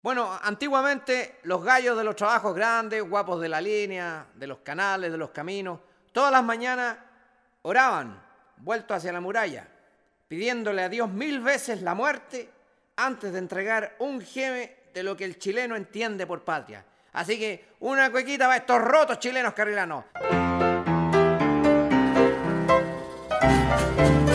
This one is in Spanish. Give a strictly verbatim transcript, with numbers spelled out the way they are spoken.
Bueno, antiguamente los gallos de los trabajos grandes, guapos de la línea, de los canales, de los caminos, todas las mañanas oraban, vueltos hacia la muralla, pidiéndole a Dios mil veces la muerte antes de entregar un geme de lo que el chileno entiende por patria. Así que una cuequita para estos rotos chilenos carrilanos.